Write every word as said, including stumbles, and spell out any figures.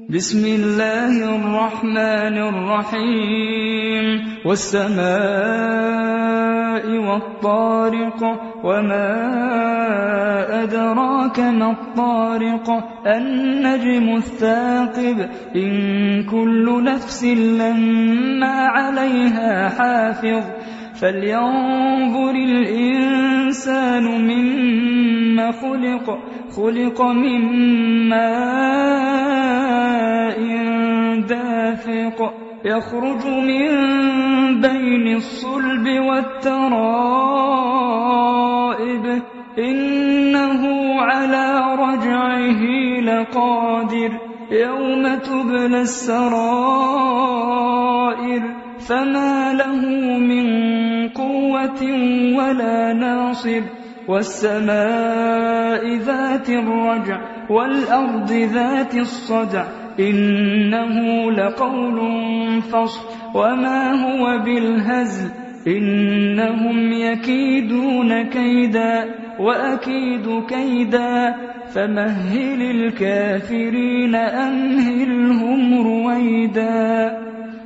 بسم الله الرحمن الرحيم والسماء والطارق وما أدراك ما الطارق النجم الثاقب إن كل نفس لما عليها حافظ فلينظر الإنسان مما خلق خلق من ماء دافق يخرج من بين الصلب والترائب إنه على رجعه لقادر يوم تبلى السرائر فما له من قوة ولا ناصر والسماء ذات الرجع والأرض ذات الصدع إنه لقول فصل وما هو بالهزل إنهم يكيدون كيدا وأكيد كيدا فمهل الكافرين أمهلهم رويدا